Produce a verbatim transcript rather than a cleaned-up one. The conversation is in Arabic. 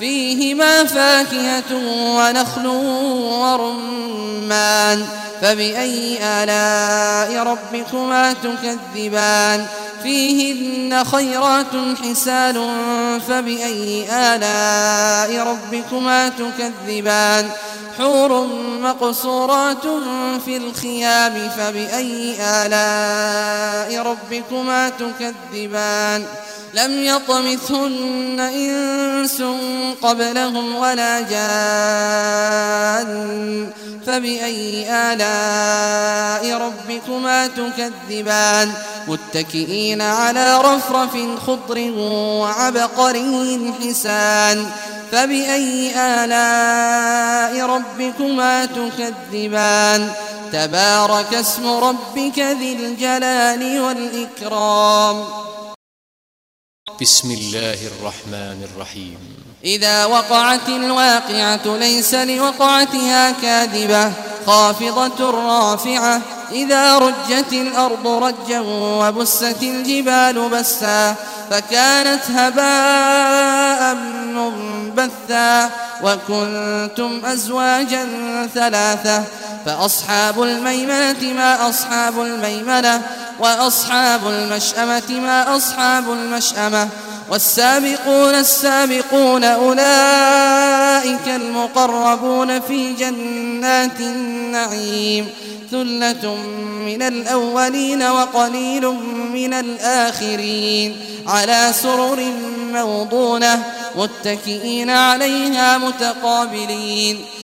فيهما فاكهة ونخل ورمان فبأي آلاء ربكما تكذبان فيهن خيرات حسان فبأي آلاء ربكما تكذبان حور مقصورات في الخيام فبأي آلاء ربكما تكذبان لم يطمثهن إنس قبلهم ولا جان فبأي آلاء ربكما تكذبان متكئين على رفرف خضر وعبقري حسان فبأي آلاء ربكما تكذبان تبارك اسم ربك ذي الجلال والإكرام. بسم الله الرحمن الرحيم. إذا وقعت الواقعة ليس لوقعتها كاذبة خافضة رافعة إذا رجت الأرض رجا وبست الجبال بسا فكانت هباء منبثا وكنتم أزواجا ثلاثة فأصحاب الميمنة ما أصحاب الميمنة وأصحاب المشأمة ما أصحاب المشأمة والسابقون السابقون أولئك المقربون في جنات النعيم ثلة من الأولين وقليل من الآخرين على سرر موضونة متكئين عليها متقابلين